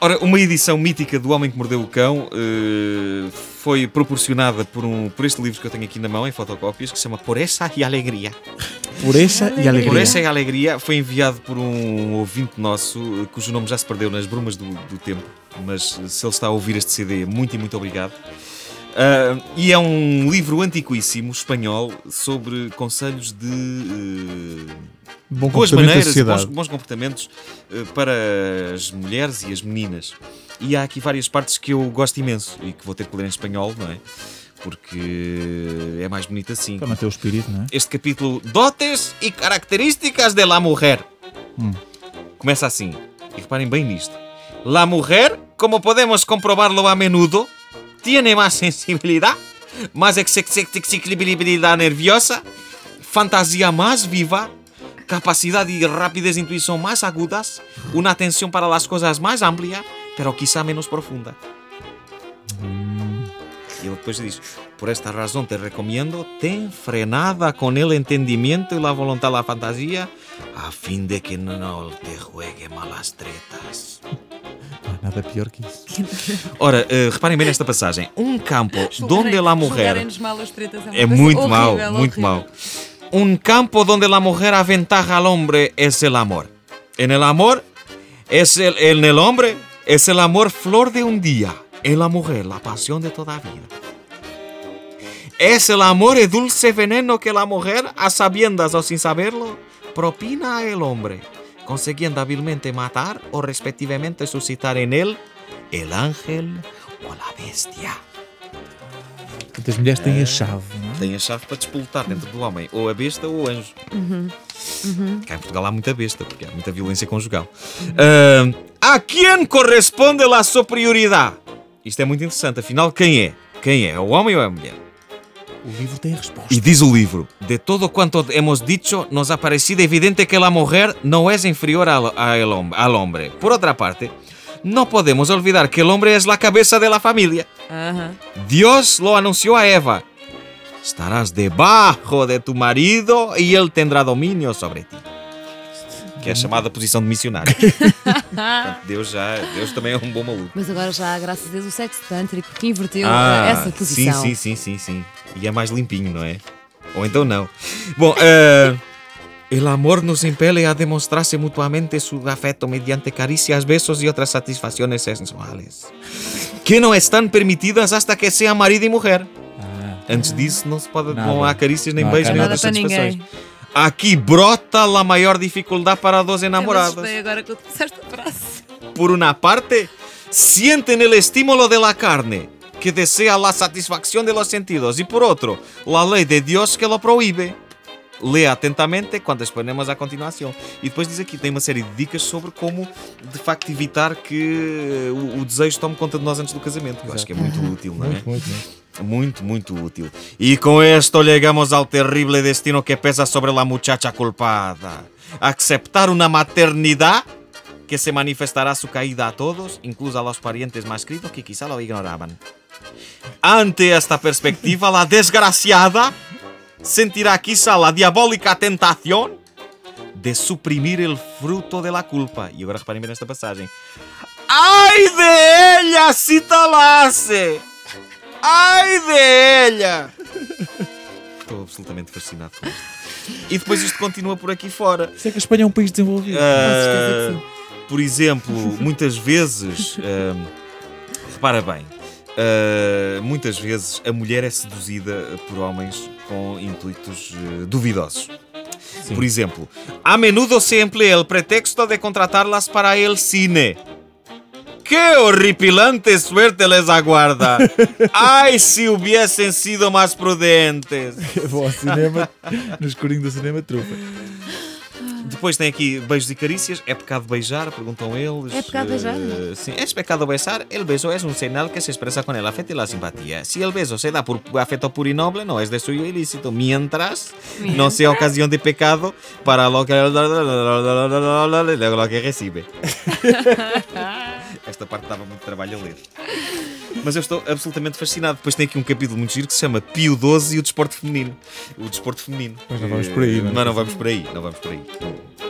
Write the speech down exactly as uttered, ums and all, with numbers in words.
Ora, uma edição mítica do Homem que Mordeu o Cão uh, foi proporcionada por, um, por este livro que eu tenho aqui na mão, em fotocópias, que se chama Pureza e Alegria. Pureza e Alegria. Pureza e Alegria foi enviado por um ouvinte nosso, cujo nome já se perdeu nas brumas do, do tempo, mas se ele está a ouvir este C D, muito e muito obrigado. Uh, e é um livro antiquíssimo, espanhol, sobre conselhos de uh, Bom boas maneiras, bons, bons comportamentos uh, para as mulheres e as meninas. E há aqui várias partes que eu gosto imenso e que vou ter que ler em espanhol, não é? Porque é mais bonito assim. Para manter o espírito, não é? Este capítulo, Dotes e Características de la Mujer. Hum. Começa assim, e reparem bem nisto. La mujer, como podemos comprobarlo a menudo, tiene más sensibilidad, más excitabilidad nerviosa, fantasía más viva, capacidad y rapidez de intuición más agudas, una atención para las cosas más amplia, pero quizá menos profunda. Hum. Y después dice, por esta razón te recomiendo, ten frenada con el entendimiento y la voluntad de la fantasía, a fin de que no te juegue malas tretas. Nada pior que isso. Ora, uh, reparem bem nesta passagem. Um campo donde la mujer... É muito mau, muito mau. Un campo donde la mujer aventaja al hombre es el amor. En el amor, es el, en el hombre, es el amor flor de un día. En la mujer, la pasión de toda vida. Es el amor el dulce veneno que la mujer, a sabiendas o sin saberlo, propina al hombre, consiguiendo hábilmente matar o respectivamente suscitar en él el ángel o la bestia. As mulheres têm a chave, não é? Tem a chave para despolutar dentro do homem, ou a besta ou o anjo. Uhum. Uhum. Cá em Portugal há muita besta, porque há muita violência conjugal. Uh, a quem corresponde a superioridade? Isto é muito interessante, afinal, quem é? Quem é? É o homem ou é a mulher? O livro tem a resposta. E diz o livro, de todo quanto hemos dicho, nos ha parecido evidente que la mujer no es inferior al, al, al hombre. Por otra parte, no podemos olvidar que el hombre es la cabeza de la familia. Uhum. Dios lo anunció a Eva. Estarás debajo de tu marido y él tendrá dominio sobre ti. Que é a chamada posição de missionário. Portanto, Deus, já, Deus também é um bom maluco. Mas agora já, graças a Deus, o sexo tântrico que inverteu Ah, essa posição. Sim, sim, sim, sim, sim. E é mais limpinho, não é? Ou então não. Bom, uh, el amor nos impele a demostrarse mutuamente su afecto mediante caricias, besos y otras satisfacciones sensuales, que não estão permitidas hasta que sean marido e mulher. Ah, Antes disso, não se pode, Nada. não há carícias, nem Não há beijos, nem Nada outras para satisfações. ninguém. Aqui brota a maior dificuldade para dos enamorados. Eu agora que eu disseste a frase. Por una parte, sienten el estímulo de la carne, que desea la satisfacción de los sentidos, y por otro, la ley de Dios que lo prohíbe. Lea atentamente quando exponemos a continuação. E depois diz aqui, tem uma série de dicas sobre como, de facto, evitar que o, o desejo tome conta de nós antes do casamento. Eu acho que é muito útil, não é? muito, muito, muito. Muito, muito útil. E com esto llegamos ao terrible destino que pesa sobre la muchacha culpada. Aceptar una maternidad que se manifestará su caída a todos, incluso a los parientes más queridos que quizá lo ignoraban. Ante esta perspectiva, la desgraciada sentirá quizá la diabólica tentación de suprimir el fruto de la culpa. E agora reparem bem nesta passagem. Ai de ella si tal hace! Ai de ella! Estou absolutamente fascinado com isto. E depois isto continua por aqui fora. Isso é que a Espanha é um país desenvolvido. Uh, certeza que por exemplo, muitas vezes, uh, repara bem, uh, muitas vezes a mulher é seduzida por homens com intuitos uh, duvidosos. Sim. Por exemplo, a menudo se emplea el pretexto de contratarlas para el cine. ¡Qué horripilante suerte les aguarda! ¡Ay, si hubiesen sido más prudentes! Vou ao cinema, no escurinho do cinema, trufa. Depois tem aqui beijos e carícias. É pecado beijar? Perguntam eles. É pecado beijar? Uh, sim, é pecado besar. El beso es un señal que se expresa con el afecto y la simpatía. Si el beso se da por afecto puro y noble, no es de suyo ilícito. Mientras, Mientras. no sea ocasión de pecado para lo que, lo que recibe. Esta parte dava muito trabalho a ler. Mas eu estou absolutamente fascinado. Depois tem aqui um capítulo muito giro que se chama Pio doze e o desporto feminino. O desporto feminino. Mas não vamos por aí, não é? Mas não vamos por aí, não vamos por aí.